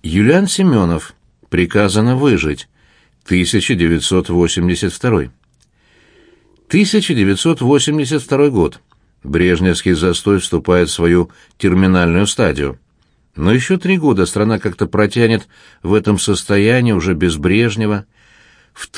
Юлиан Семенов. Приказано выжить. 1982. 1982 год. Брежневский застой вступает в свою терминальную стадию. Но еще 3 года страна как-то протянет в этом состоянии уже без Брежнева. В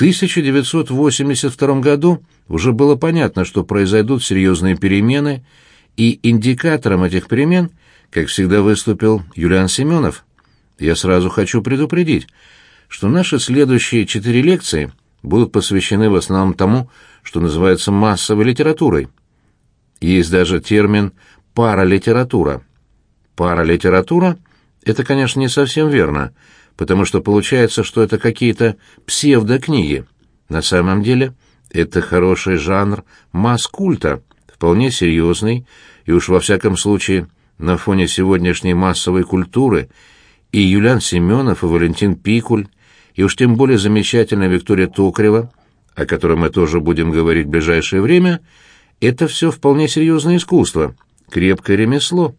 1982 году уже было понятно, что произойдут серьезные перемены, и индикатором этих перемен, как всегда, выступил Юлиан Семенов. Я сразу хочу предупредить, что наши следующие 4 лекции будут посвящены в основном тому, что называется массовой литературой. Есть даже термин «паралитература». Паралитература — это, конечно, не совсем верно, потому что получается, что это какие-то псевдокниги. На самом деле это хороший жанр масс-культа, вполне серьезный, и уж во всяком случае на фоне сегодняшней массовой культуры и Юлиан Семенов, и Валентин Пикуль, и уж тем более замечательная Виктория Токарева, о которой мы тоже будем говорить в ближайшее время, это все вполне серьезное искусство, крепкое ремесло.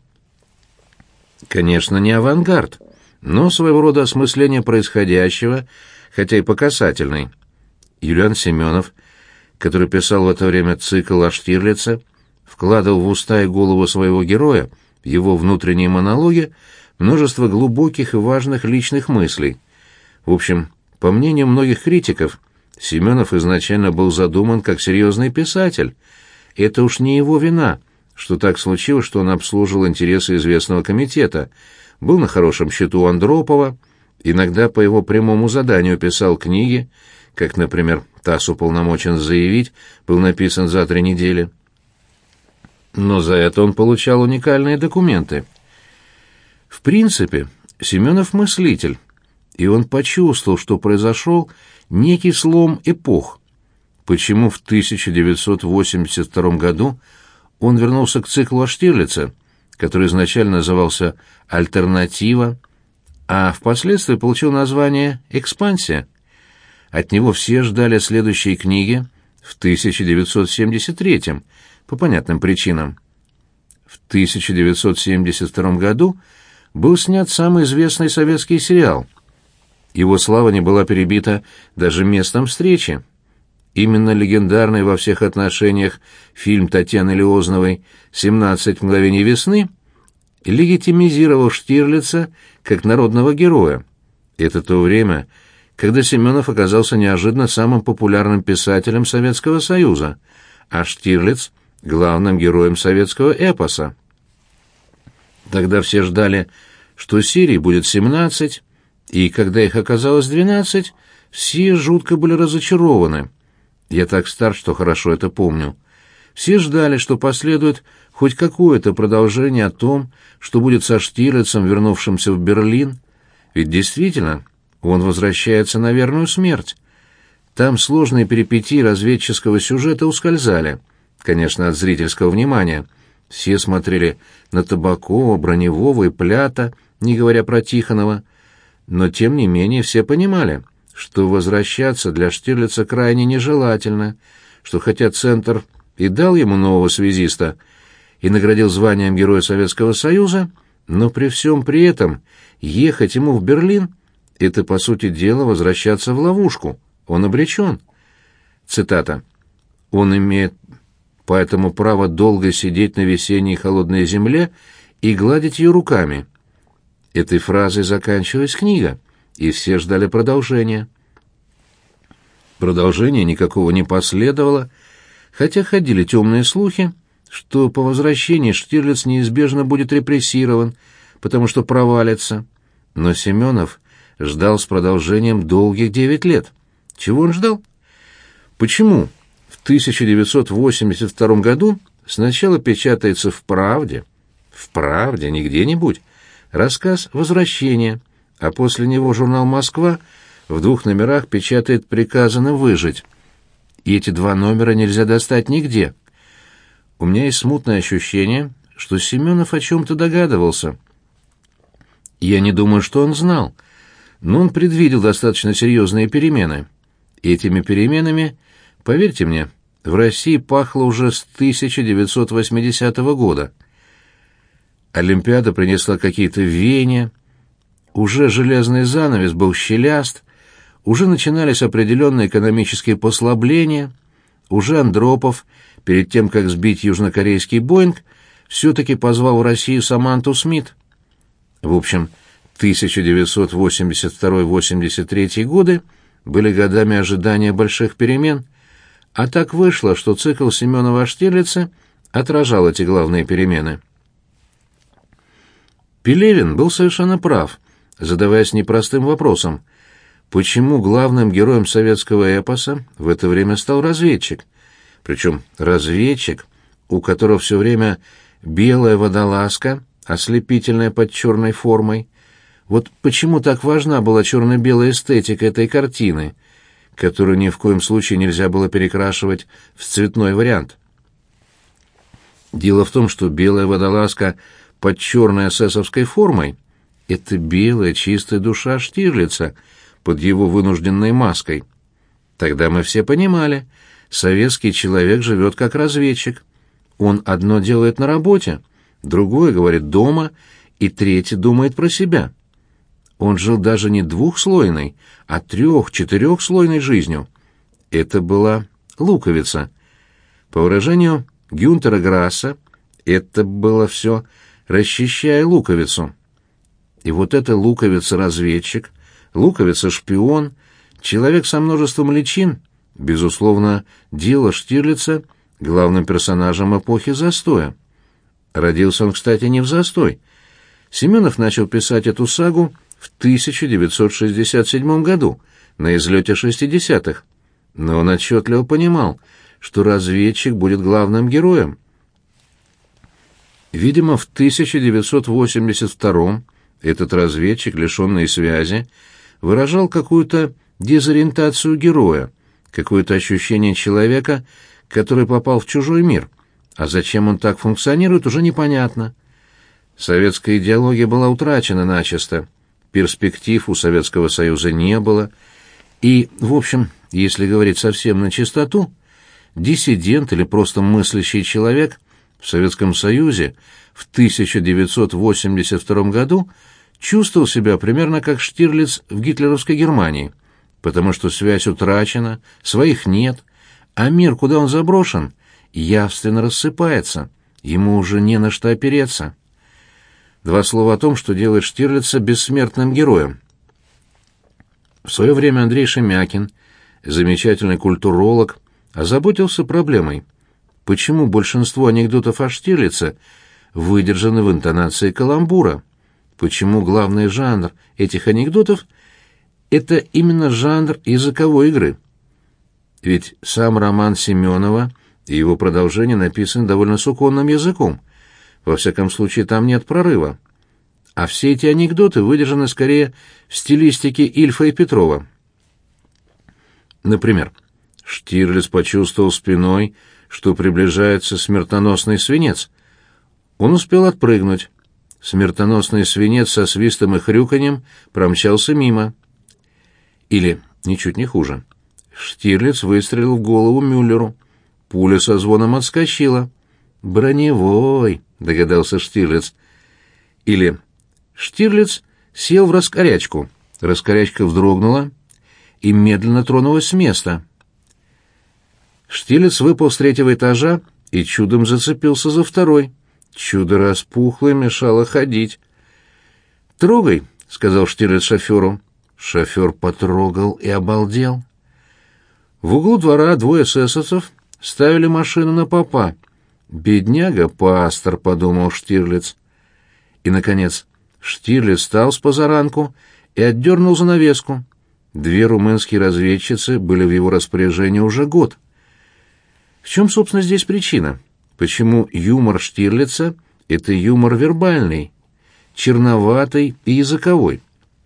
Конечно, не авангард, но своего рода осмысление происходящего, хотя и по касательной. Юлиан Семенов, который писал в это время цикл о Штирлице, вкладывал в уста и голову своего героя, в его внутренние монологи, множество глубоких и важных личных мыслей. В общем, по мнению многих критиков, Семенов изначально был задуман как серьезный писатель. Это уж не его вина, что так случилось, что он обслуживал интересы известного комитета, был на хорошем счету у Андропова, иногда по его прямому заданию писал книги, как, например, «ТАСС уполномочен заявить», был написан за 3 недели. Но за это он получал уникальные документы. В принципе, Семенов мыслитель, и он почувствовал, что произошел некий слом эпох. Почему в 1982 году он вернулся к циклу о Штирлице, который изначально назывался «Альтернатива», а впоследствии получил название «Экспансия». От него все ждали следующие книги в 1973 по понятным причинам. В 1972 году был снят самый известный советский сериал. Его слава не была перебита даже местом встречи. Именно легендарный во всех отношениях фильм Татьяны Лиозновой «17 мгновений весны» легитимизировал Штирлица как народного героя. Это то время, когда Семенов оказался неожиданно самым популярным писателем Советского Союза, а Штирлиц — главным героем советского эпоса. Тогда все ждали, что серий будет 17, и когда их оказалось 12, все жутко были разочарованы. Я так стар, что хорошо это помню. Все ждали, что последует хоть какое-то продолжение о том, что будет со Штирлицем, вернувшимся в Берлин. Ведь действительно, он возвращается на верную смерть. Там сложные перипетии разведческого сюжета ускользали, конечно, от зрительского внимания. Все смотрели на Табакова, Броневого и Плята, не говоря про Тихонова. Но, тем не менее, все понимали, что возвращаться для Штирлица крайне нежелательно, что хотя Центр и дал ему нового связиста и наградил званием Героя Советского Союза, но при всем при этом ехать ему в Берлин — это, по сути дела, возвращаться в ловушку. Он обречен. Цитата. «Он имеет поэтому право долго сидеть на весенней холодной земле и гладить ее руками». Этой фразой заканчивалась книга, и все ждали продолжения. Продолжения никакого не последовало, хотя ходили темные слухи, что по возвращении Штирлиц неизбежно будет репрессирован, потому что провалится. Но Семенов ждал с продолжением долгих 9 лет. Чего он ждал? Почему в 1982 году сначала печатается в «Правде», не где-нибудь, рассказ «Возвращение», а после него журнал «Москва» в 2 номерах печатает «Приказано выжить». И эти 2 номера нельзя достать нигде. У меня есть смутное ощущение, что Семенов о чем-то догадывался. Я не думаю, что он знал, но он предвидел достаточно серьезные перемены. Этими переменами, поверьте мне, в России пахло уже с 1980 года. Олимпиада принесла какие-то веяния, Уже железный занавес был щеляст, уже начинались определенные экономические послабления, уже Андропов, перед тем, как сбить южнокорейский «Боинг», все-таки позвал в Россию Саманту Смит. В общем, 1982-83 годы были годами ожидания больших перемен, а так вышло, что цикл Семенова-Штирлица отражал эти главные перемены. Пелевин был совершенно прав, задаваясь непростым вопросом, почему главным героем советского эпоса в это время стал разведчик, причем разведчик, у которого все время белая водолазка, ослепительная под черной формой. Вот почему так важна была черно-белая эстетика этой картины, которую ни в коем случае нельзя было перекрашивать в цветной вариант. Дело в том, что белая водолазка под черной эсэсовской формой — это белая чистая душа Штирлица под его вынужденной маской. Тогда мы все понимали, советский человек живет как разведчик. Он одно делает на работе, другое говорит дома, и третье думает про себя. Он жил даже не двухслойной, а трех-четырехслойной жизнью. Это была луковица. По выражению Гюнтера Грасса, это было все «расчищая луковицу». И вот эта луковица-разведчик, луковица-шпион, человек со множеством личин, безусловно, дело Штирлица главным персонажем эпохи застоя. Родился он, кстати, не в застой. Семенов начал писать эту сагу в 1967 году, на излете 60-х, но он отчетливо понимал, что разведчик будет главным героем. Видимо, в 1982-м этот разведчик, лишенный связи, выражал какую-то дезориентацию героя, какое-то ощущение человека, который попал в чужой мир, а зачем он так функционирует, уже непонятно. Советская идеология была утрачена начисто, перспектив у Советского Союза не было, и, в общем, если говорить совсем на чистоту, диссидент или просто мыслящий человек в Советском Союзе в 1982 году чувствовал себя примерно как Штирлиц в гитлеровской Германии, потому что связь утрачена, своих нет, а мир, куда он заброшен, явственно рассыпается, ему уже не на что опереться. Два слова о том, что делает Штирлица бессмертным героем. В свое время Андрей Шемякин, замечательный культуролог, озаботился проблемой, почему большинство анекдотов о Штирлице выдержаны в интонации каламбура, почему главный жанр этих анекдотов — это именно жанр языковой игры. Ведь сам роман Семенова и его продолжение написаны довольно суконным языком, во всяком случае там нет прорыва. А все эти анекдоты выдержаны скорее в стилистике Ильфа и Петрова. Например, Штирлиц почувствовал спиной, что приближается смертоносный свинец. Он успел отпрыгнуть. Смертоносный свинец со свистом и хрюканьем промчался мимо. Или, ничуть не хуже, Штирлиц выстрелил в голову Мюллеру. Пуля со звоном отскочила. «Броневой», — догадался Штирлиц. Или Штирлиц сел в раскорячку. Раскорячка вздрогнула и медленно тронулась с места. Штирлиц выпал с третьего этажа и чудом зацепился за второй. Чудо распухло и мешало ходить. «Трогай», — сказал Штирлиц шоферу. Шофер потрогал и обалдел. В углу двора двое эсэсовцев ставили машину на попа. «Бедняга-пастор», — подумал Штирлиц. И, наконец, Штирлиц встал с позаранку и отдернул занавеску. Две румынские разведчицы были в его распоряжении уже год. В чем, собственно, здесь причина? Почему юмор Штирлица — это юмор вербальный, черноватый и языковой?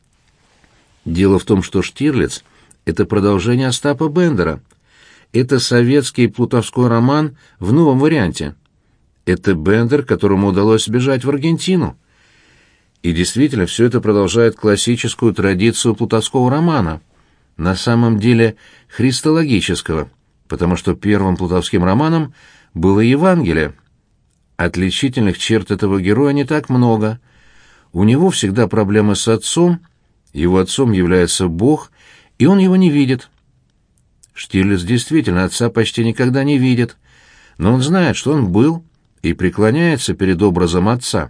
Дело в том, что Штирлиц — это продолжение Остапа Бендера. Это советский плутовской роман в новом варианте. Это Бендер, которому удалось сбежать в Аргентину. И действительно, все это продолжает классическую традицию плутовского романа, на самом деле христологического, потому что первым плутовским романом было Евангелие. Отличительных черт этого героя не так много. У него всегда проблемы с отцом, его отцом является Бог, и он его не видит. Штирлиц действительно отца почти никогда не видит, но он знает, что он был, и преклоняется перед образом отца.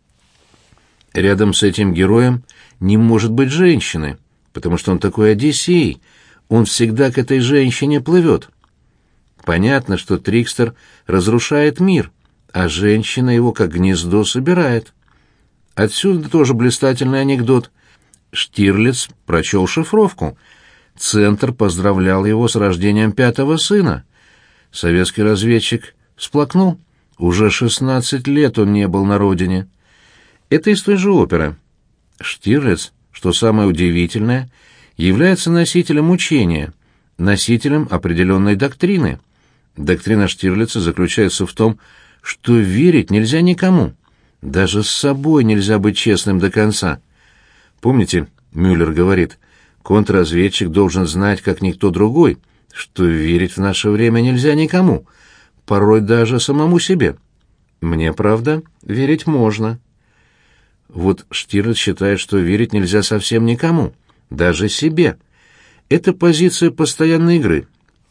Рядом с этим героем не может быть женщины, потому что он такой Одиссей, он всегда к этой женщине плывет. Понятно, что Трикстер разрушает мир, а женщина его как гнездо собирает. Отсюда тоже блистательный анекдот. Штирлиц прочел шифровку. Центр поздравлял его с рождением 5-го сына. Советский разведчик всплакнул. Уже 16 лет он не был на родине. Это из той же оперы. Штирлиц, что самое удивительное, является носителем учения, носителем определенной доктрины. Доктрина Штирлица заключается в том, что верить нельзя никому. Даже с собой нельзя быть честным до конца. Помните, Мюллер говорит, контрразведчик должен знать, как никто другой, что верить в наше время нельзя никому, порой даже самому себе. Мне, правда, верить можно. Вот Штирлиц считает, что верить нельзя совсем никому, даже себе. Это позиция постоянной игры.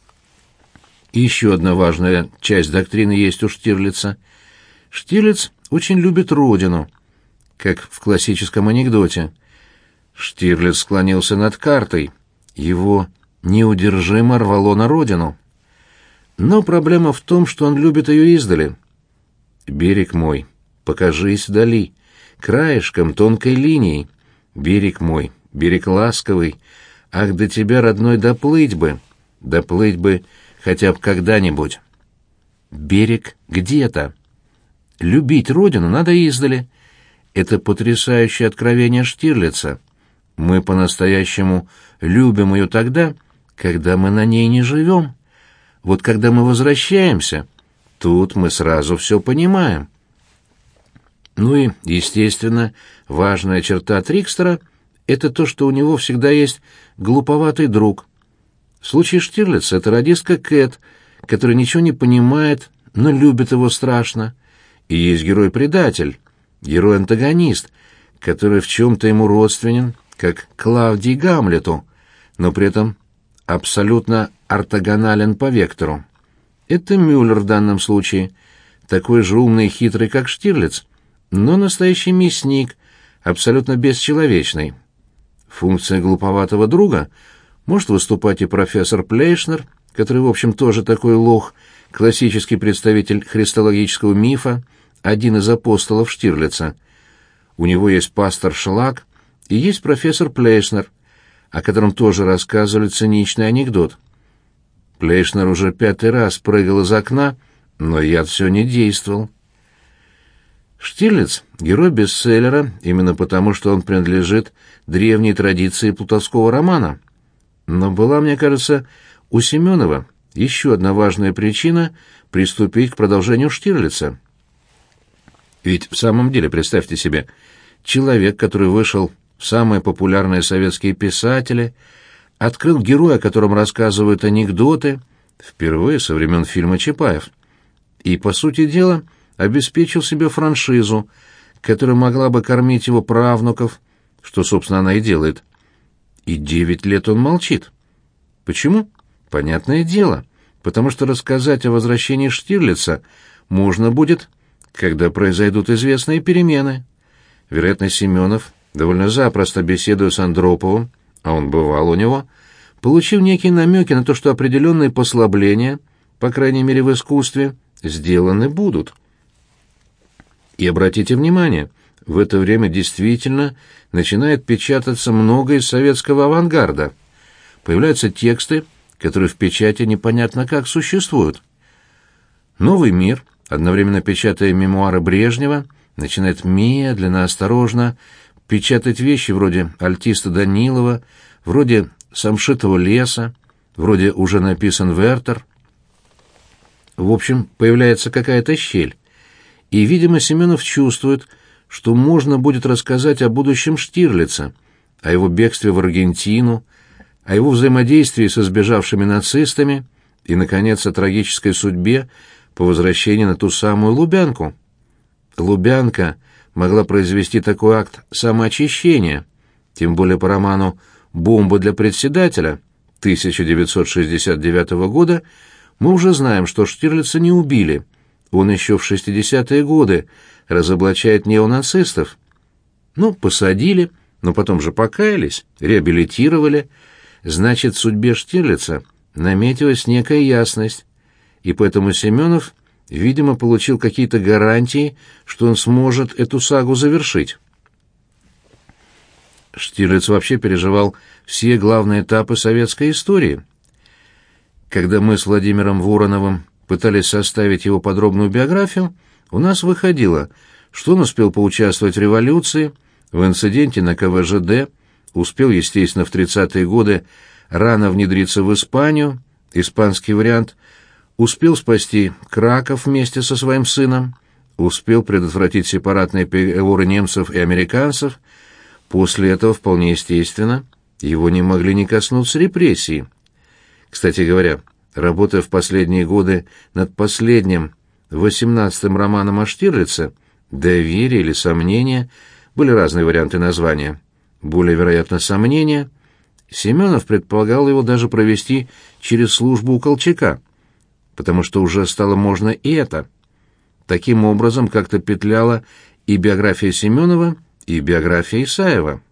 И еще одна важная часть доктрины есть у Штирлица. Штирлиц очень любит родину, как в классическом анекдоте. Штирлиц склонился над картой, его неудержимо рвало на родину. Но проблема в том, что он любит ее издали. «Берег мой, покажись вдали, краешком тонкой линией. Берег мой, берег ласковый, ах, до тебя, родной, доплыть бы хотя бы когда-нибудь». Берег где-то. Любить родину надо издали. Это потрясающее откровение Штирлица. Мы по-настоящему любим ее тогда, когда мы на ней не живем. Вот когда мы возвращаемся, тут мы сразу все понимаем. Ну и, естественно, важная черта Трикстера — это то, что у него всегда есть глуповатый друг. В случае Штирлица это радистка Кэт, который ничего не понимает, но любит его страшно. И есть герой-предатель, герой-антагонист, который в чем-то ему родственен, как Клавдий Гамлету, но при этом абсолютно ортогонален по вектору. Это Мюллер в данном случае, такой же умный и хитрый, как Штирлиц, но настоящий мясник, абсолютно бесчеловечный. Функция глуповатого друга может выступать и профессор Плейшнер, который, в общем, тоже такой лох, классический представитель христологического мифа, один из апостолов Штирлица. У него есть пастор Шлак и есть профессор Плейшнер, о котором тоже рассказывали циничный анекдот. Плейшнер уже 5-й раз прыгал из окна, но яд все не действовал. Штирлиц — герой бестселлера именно потому, что он принадлежит древней традиции плутовского романа. Но была, мне кажется, у Семенова еще одна важная причина приступить к продолжению Штирлица. Ведь в самом деле, представьте себе, человек, который вышел в самые популярные советские писатели, открыл героя, о котором рассказывают анекдоты, впервые со времен фильма «Чапаев», и, по сути дела, обеспечил себе франшизу, которая могла бы кормить его правнуков, что, собственно, она и делает. И 9 лет он молчит. Почему? Понятное дело, потому что рассказать о возвращении Штирлица можно будет, когда произойдут известные перемены. Вероятно, Семенов, довольно запросто беседуя с Андроповым, а он бывал у него, получив некие намеки на то, что определенные послабления, по крайней мере в искусстве, сделаны будут. И обратите внимание, в это время действительно начинает печататься много из советского авангарда. Появляются тексты, которые в печати непонятно как существуют. «Новый мир», одновременно печатая мемуары Брежнева, начинает медленно, осторожно печатать вещи вроде альтиста Данилова, вроде Самшитова леса, вроде «Уже написан Вертер». В общем, появляется какая-то щель. И, видимо, Семенов чувствует, что можно будет рассказать о будущем Штирлица, о его бегстве в Аргентину, о его взаимодействии со сбежавшими нацистами и, наконец, о трагической судьбе по возвращении на ту самую Лубянку. Лубянка могла произвести такой акт самоочищения, тем более по роману «Бомба для председателя» 1969 года мы уже знаем, что Штирлица не убили. Он еще в 60-е годы разоблачает неонацистов. Ну, посадили, но потом же покаялись, реабилитировали. Значит, в судьбе Штирлица наметилась некая ясность, и поэтому Семенов, видимо, получил какие-то гарантии, что он сможет эту сагу завершить. Штирлиц вообще переживал все главные этапы советской истории. Когда мы с Владимиром Вороновым пытались составить его подробную биографию, у нас выходило, что он успел поучаствовать в революции, в инциденте на КВЖД, успел, естественно, в 30-е годы рано внедриться в Испанию, испанский вариант, успел спасти Краков вместе со своим сыном, успел предотвратить сепаратные переговоры немцев и американцев. После этого, вполне естественно, его не могли не коснуться репрессии. Кстати говоря, работая в последние годы над последним, 18-м романом о Штирлице, «Доверие» или «Сомнение», были разные варианты названия, более вероятно «Сомнение», Семенов предполагал его даже провести через службу у Колчака, потому что уже стало можно и это. Таким образом, как-то петляла и биография Семенова, и биография Исаева.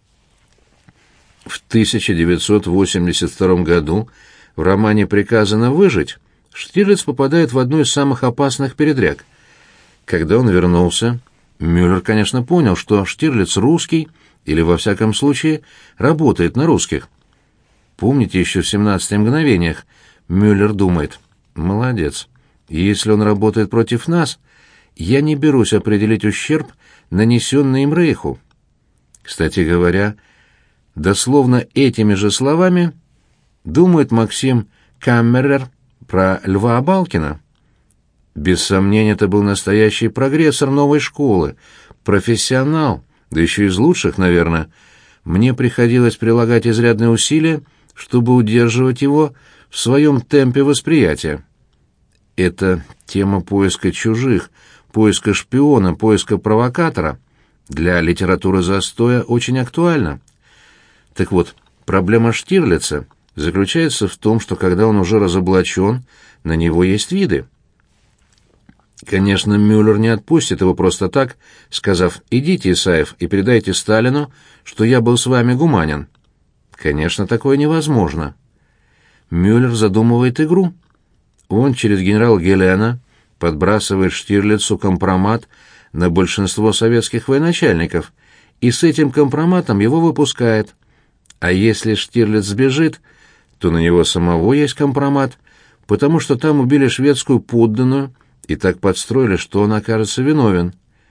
В 1982 году в романе «Приказано выжить» Штирлиц попадает в одну из самых опасных передряг. Когда он вернулся, Мюллер, конечно, понял, что Штирлиц русский, или, во всяком случае, работает на русских. Помните, еще в «17 мгновениях» Мюллер думает: «Молодец, если он работает против нас, я не берусь определить ущерб, нанесенный им Рейху». Кстати говоря, дословно этими же словами думает Максим Каммерер про Льва Абалкина. Без сомнения, это был настоящий прогрессор новой школы, профессионал, да еще из лучших, наверное. Мне приходилось прилагать изрядные усилия, чтобы удерживать его в своем темпе восприятия. Это тема поиска чужих, поиска шпиона, поиска провокатора для литературы застоя очень актуальна. Так вот, проблема Штирлица заключается в том, что когда он уже разоблачен, на него есть виды. Конечно, Мюллер не отпустит его просто так, сказав: «Идите, Исаев, и передайте Сталину, что я был с вами гуманен». Конечно, такое невозможно. Мюллер задумывает игру. Он через генерала Гелена подбрасывает Штирлицу компромат на большинство советских военачальников, и с этим компроматом его выпускает. А если Штирлиц сбежит, то на него самого есть компромат, потому что там убили шведскую подданную и так подстроили, что он окажется виновен.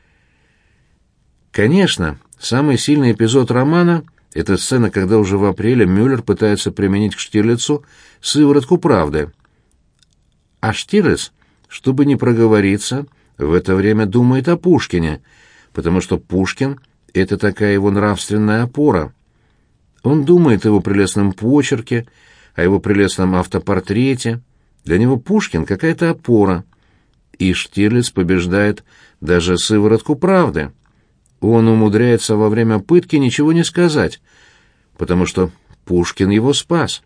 Конечно, самый сильный эпизод романа — это сцена, когда уже в апреле Мюллер пытается применить к Штирлицу сыворотку правды. А Штирлиц, чтобы не проговориться, в это время думает о Пушкине, потому что Пушкин — это такая его нравственная опора. Он думает о его прелестном почерке, о его прелестном автопортрете. Для него Пушкин — какая-то опора. И Штирлиц побеждает даже сыворотку правды. Он умудряется во время пытки ничего не сказать, потому что Пушкин его спас.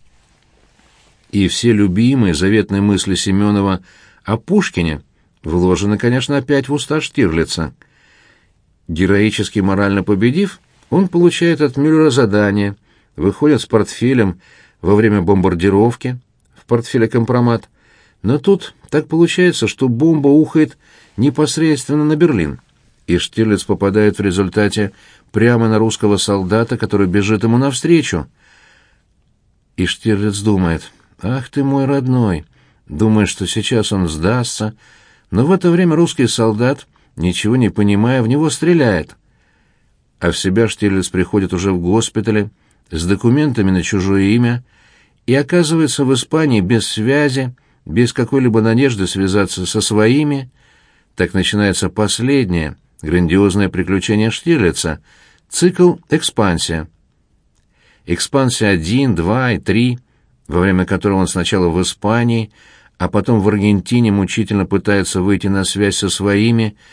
И все любимые заветные мысли Семенова о Пушкине вложены, конечно, опять в уста Штирлица. Героически морально победив, он получает от Мюллера задание, выходит с портфелем во время бомбардировки, в портфеле компромат, но тут так получается, что бомба ухает непосредственно на Берлин, и Штирлиц попадает в результате прямо на русского солдата, который бежит ему навстречу. И Штирлиц думает: «Ах ты мой родной!» Думает, что сейчас он сдастся, но в это время русский солдат, ничего не понимая, в него стреляет. А в себя Штирлиц приходит уже в госпитале, с документами на чужое имя, и оказывается в Испании без связи, без какой-либо надежды связаться со своими. Так начинается последнее, грандиозное приключение Штирлица, цикл «Экспансия». «Экспансия 1, 2 и 3», во время которого он сначала в Испании, а потом в Аргентине мучительно пытается выйти на связь со своими,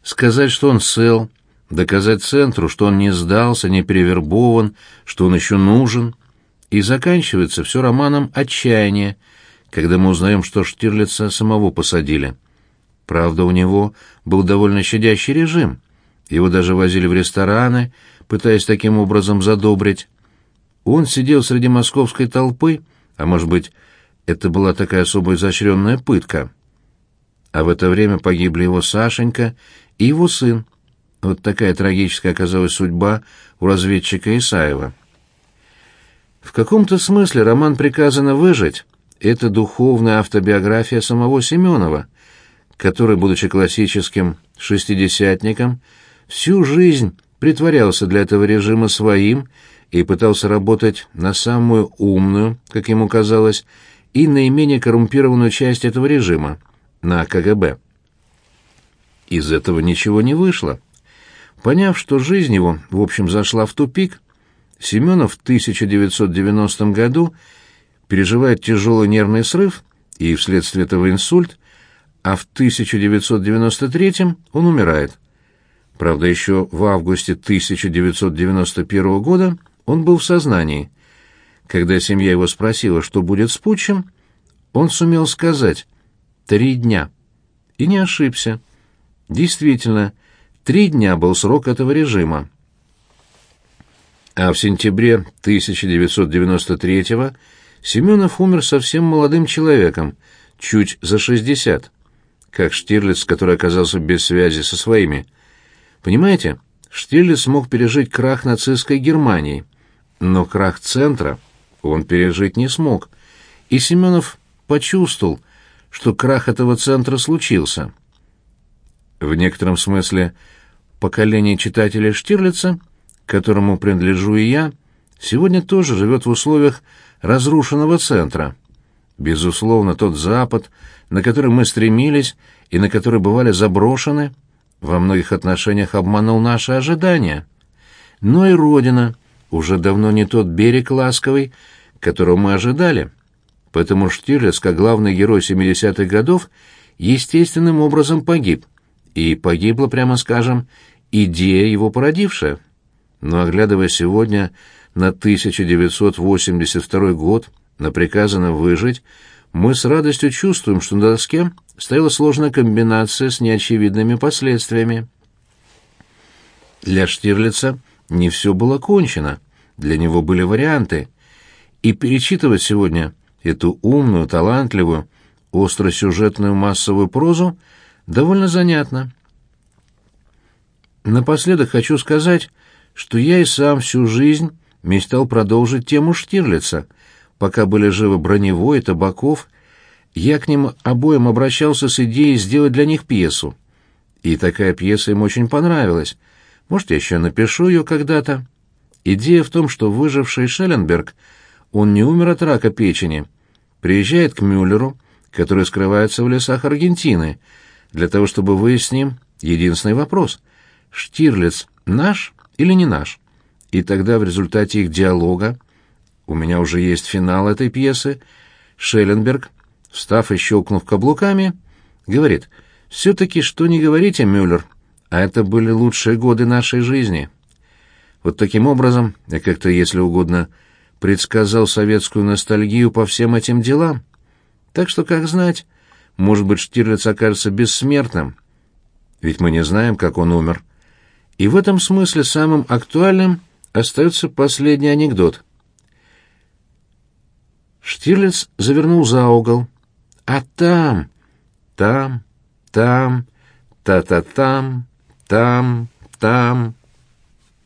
сказать, что он цел, доказать центру, что он не сдался, не перевербован, что он еще нужен. И заканчивается все романом «Отчаяние», когда мы узнаем, что Штирлица самого посадили. Правда, у него был довольно щадящий режим. Его даже возили в рестораны, пытаясь таким образом задобрить. Он сидел среди московской толпы, а может быть, это была такая особо изощренная пытка. А в это время погибли его Сашенька и его сын. Вот такая трагическая оказалась судьба у разведчика Исаева. В каком-то смысле роман «Приказано выжить» — это духовная автобиография самого Семенова, который, будучи классическим шестидесятником, всю жизнь притворялся для этого режима своим и пытался работать на самую умную, как ему казалось, и наименее коррумпированную часть этого режима, на КГБ. Из этого ничего не вышло. Поняв, что жизнь его, в общем, зашла в тупик, Семенов в 1990 году переживает тяжелый нервный срыв и вследствие этого инсульт, а в 1993 он умирает. Правда, еще в августе 1991 года он был в сознании. Когда семья его спросила, что будет с путчем, он сумел сказать 3 дня. И не ошибся. Действительно, 3 дня был срок этого режима. А в сентябре 1993-го Семенов умер совсем молодым человеком, чуть за 60, как Штирлиц, который оказался без связи со своими. Понимаете, Штирлиц смог пережить крах нацистской Германии, но крах центра он пережить не смог, и Семенов почувствовал, что крах этого центра случился. В некотором смысле поколение читателей Штирлица, к которому принадлежу и я, сегодня тоже живет в условиях разрушенного центра. Безусловно, тот Запад, на который мы стремились и на который бывали заброшены, во многих отношениях обманул наши ожидания. Но и Родина уже давно не тот берег ласковый, которого мы ожидали. Поэтому Штирлиц, как главный герой 70-х годов, естественным образом погиб. И погибла, прямо скажем, идея, его породившая. Но оглядывая сегодня на 1982 год, на «Приказано выжить», мы с радостью чувствуем, что на доске стояла сложная комбинация с неочевидными последствиями. Для Штирлица не все было кончено, для него были варианты. И перечитывать сегодня эту умную, талантливую, остросюжетную массовую прозу довольно занятно. Напоследок хочу сказать, что я и сам всю жизнь мечтал продолжить тему Штирлица. Пока были живы Броневой и Табаков, я к ним обоим обращался с идеей сделать для них пьесу. И такая пьеса им очень понравилась. Может, я еще напишу ее когда-то. Идея в том, что выживший Шелленберг, он не умер от рака печени, приезжает к Мюллеру, который скрывается в лесах Аргентины, для того, чтобы выяснить с ним единственный вопрос: Штирлиц наш или не наш? И тогда в результате их диалога, у меня уже есть финал этой пьесы, Шелленберг, встав и щелкнув каблуками, говорит: «Все-таки, что не говорите, Мюллер, а это были лучшие годы нашей жизни». Вот таким образом я как-то, если угодно, предсказал советскую ностальгию по всем этим делам. Так что, как знать, может быть, Штирлиц окажется бессмертным. Ведь мы не знаем, как он умер. И в этом смысле самым актуальным остается последний анекдот. Штирлиц завернул за угол, а там, та-та-там, там,